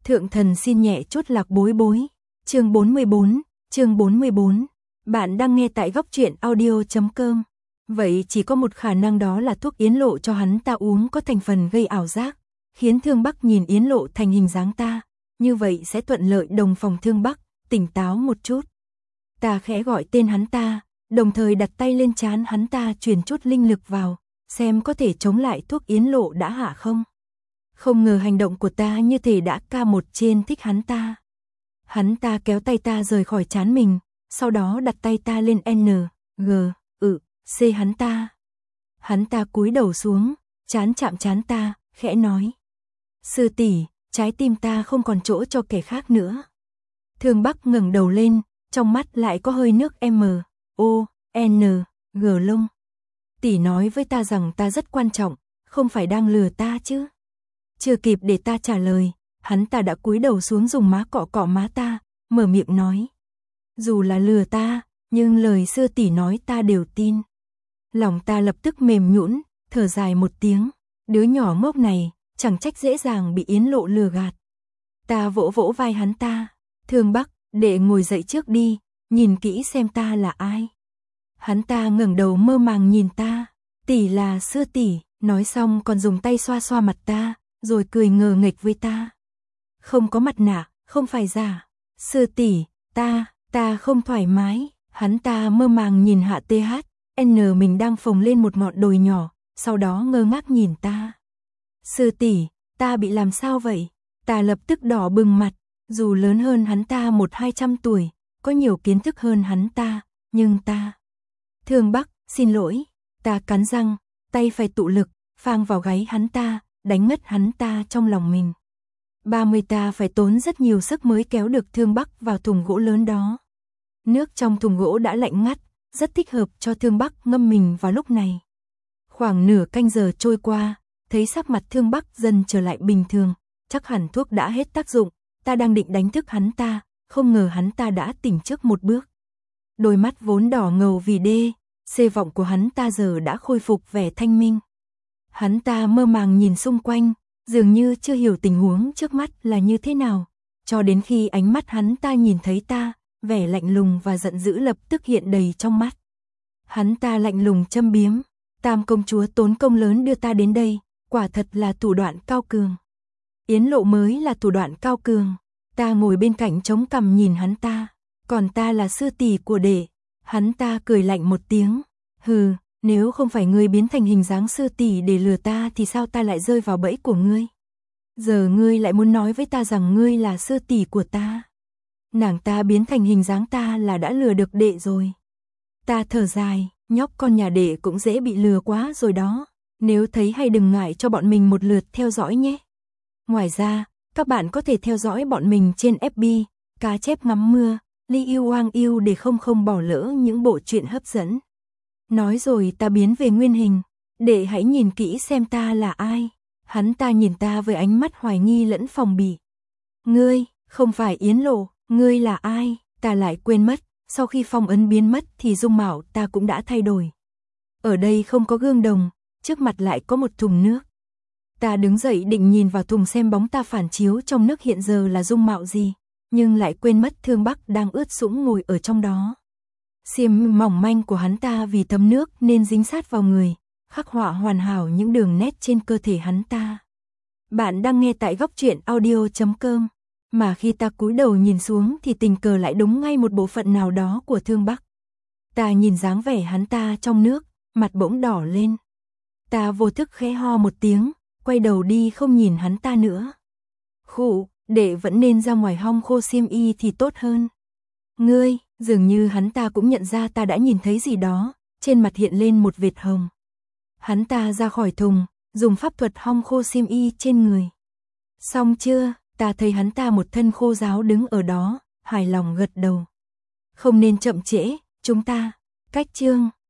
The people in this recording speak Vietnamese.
Thượng thần xin nhẹ chút lạc bối bối. Chương 44. Bạn đang nghe tại góc truyện audio.com. Vậy chỉ có một khả năng, đó là thuốc Yến Lộ cho hắn ta uống có thành phần gây ảo giác, khiến Thương Bắc nhìn Yến Lộ thành hình dáng ta, như vậy sẽ thuận lợi đồng phòng Thương Bắc, tỉnh táo một chút. Ta khẽ gọi tên hắn ta, đồng thời đặt tay lên trán hắn ta truyền chút linh lực vào, xem có thể chống lại thuốc Yến Lộ đã hạ không. Không ngờ hành động của ta như thể đã ca một trên thích hắn ta. Hắn ta kéo tay ta rời khỏi trán mình, sau đó đặt tay ta lên N, G, C hắn ta. Hắn ta cúi đầu xuống, trán chạm trán ta, khẽ nói: "Sư tỷ, trái tim ta không còn chỗ cho kẻ khác nữa." Thương Bắc ngẩng đầu lên, trong mắt lại có hơi nước M, O, N, G lông. "Tỷ nói với ta rằng ta rất quan trọng, không phải đang lừa ta chứ?" Chưa kịp để ta trả lời, hắn ta đã cúi đầu xuống dùng má cọ cọ má ta, mở miệng nói: "Dù là lừa ta, nhưng lời sư tỷ nói ta đều tin." Lòng ta lập tức mềm nhũn, thở dài một tiếng, đứa nhỏ ngốc này, chẳng trách dễ dàng bị Yến Lộ lừa gạt. Ta vỗ vỗ vai hắn ta: "Thương Bắc, đệ ngồi dậy trước đi, nhìn kỹ xem ta là ai." Hắn ta ngẩng đầu mơ màng nhìn ta: "Tỷ là sư tỷ." Nói xong còn dùng tay xoa xoa mặt ta, rồi cười ngờ nghệch với ta: "Không có mặt nạ, không phải giả." "Sư tỷ, ta không thoải mái." Hắn ta mơ màng nhìn Hạ THN mình đang phồng lên một ngọn đồi nhỏ, sau đó ngơ ngác nhìn ta. "Sư tỷ, ta bị làm sao vậy?" Ta lập tức đỏ bừng mặt, dù lớn hơn hắn ta 100-200 tuổi, có nhiều kiến thức hơn hắn ta, nhưng ta... "Thương Bắc, xin lỗi." Ta cắn răng, tay phải tụ lực, phang vào gáy hắn ta, đánh ngất hắn ta trong lòng mình. 30 ta phải tốn rất nhiều sức mới kéo được Thương Bắc vào thùng gỗ lớn đó. Nước trong thùng gỗ đã lạnh ngắt, rất thích hợp cho Thương Bắc ngâm mình vào lúc này. Khoảng nửa canh giờ trôi qua, thấy sắc mặt Thương Bắc dần trở lại bình thường, chắc hẳn thuốc đã hết tác dụng. Ta đang định đánh thức hắn ta, không ngờ hắn ta đã tỉnh trước một bước. Đôi mắt vốn đỏ ngầu vì C vọng của hắn ta giờ đã khôi phục vẻ thanh minh. Hắn ta mơ màng nhìn xung quanh, dường như chưa hiểu tình huống trước mắt là như thế nào, cho đến khi ánh mắt hắn ta nhìn thấy ta, vẻ lạnh lùng và giận dữ lập tức hiện đầy trong mắt. Hắn ta lạnh lùng châm biếm: "Tam công chúa tốn công lớn đưa ta đến đây, quả thật là thủ đoạn cao cường." Yến Lộ mới là thủ đoạn cao cường. Ta ngồi bên cạnh chống cằm nhìn hắn ta: "Còn ta là sư tỷ của đệ." Hắn ta cười lạnh một tiếng: "Hừ, nếu không phải ngươi biến thành hình dáng sư tỷ để lừa ta thì sao ta lại rơi vào bẫy của ngươi? Giờ ngươi lại muốn nói với ta rằng ngươi là sư tỷ của ta. Nàng ta biến thành hình dáng ta là đã lừa được đệ rồi." Ta thở dài: "Nhóc con nhà đệ cũng dễ bị lừa quá rồi đó. Nếu thấy hay đừng ngại cho bọn mình một lượt theo dõi nhé. Ngoài ra, các bạn có thể theo dõi bọn mình trên FB, Cá Chép Ngắm Mưa, Li Yêu Oang Yêu để không bỏ lỡ những bộ truyện hấp dẫn." Nói rồi ta biến về nguyên hình: "Đệ hãy nhìn kỹ xem ta là ai." Hắn ta nhìn ta với ánh mắt hoài nghi lẫn phòng bị: "Ngươi, không phải Yến Lộ, ngươi là ai?" Ta lại quên mất, sau khi phong ấn biến mất thì dung mạo ta cũng đã thay đổi. Ở đây không có gương đồng, trước mặt lại có một thùng nước. Ta đứng dậy định nhìn vào thùng xem bóng ta phản chiếu trong nước hiện giờ là dung mạo gì, nhưng lại quên mất Thương Bắc đang ướt sũng ngồi ở trong đó. Xiêm mỏng manh của hắn ta vì thấm nước nên dính sát vào người, khắc họa hoàn hảo những đường nét trên cơ thể hắn ta. Bạn đang nghe tại góc truyện audio.com. Mà khi ta cúi đầu nhìn xuống thì tình cờ lại đúng ngay một bộ phận nào đó của Thương Bắc. Ta nhìn dáng vẻ hắn ta trong nước, mặt bỗng đỏ lên. Ta vô thức khẽ ho một tiếng, quay đầu đi không nhìn hắn ta nữa. "Khụ, đệ vẫn nên ra ngoài hong khô xiêm y thì tốt hơn." "Ngươi..." Dường như hắn ta cũng nhận ra ta đã nhìn thấy gì đó, trên mặt hiện lên một vệt hồng. Hắn ta ra khỏi thùng, dùng pháp thuật hong khô xiêm y trên người. "Xong chưa?" Ta thấy hắn ta một thân khô ráo đứng ở đó, hài lòng gật đầu. "Không nên chậm trễ, chúng ta." Cách chương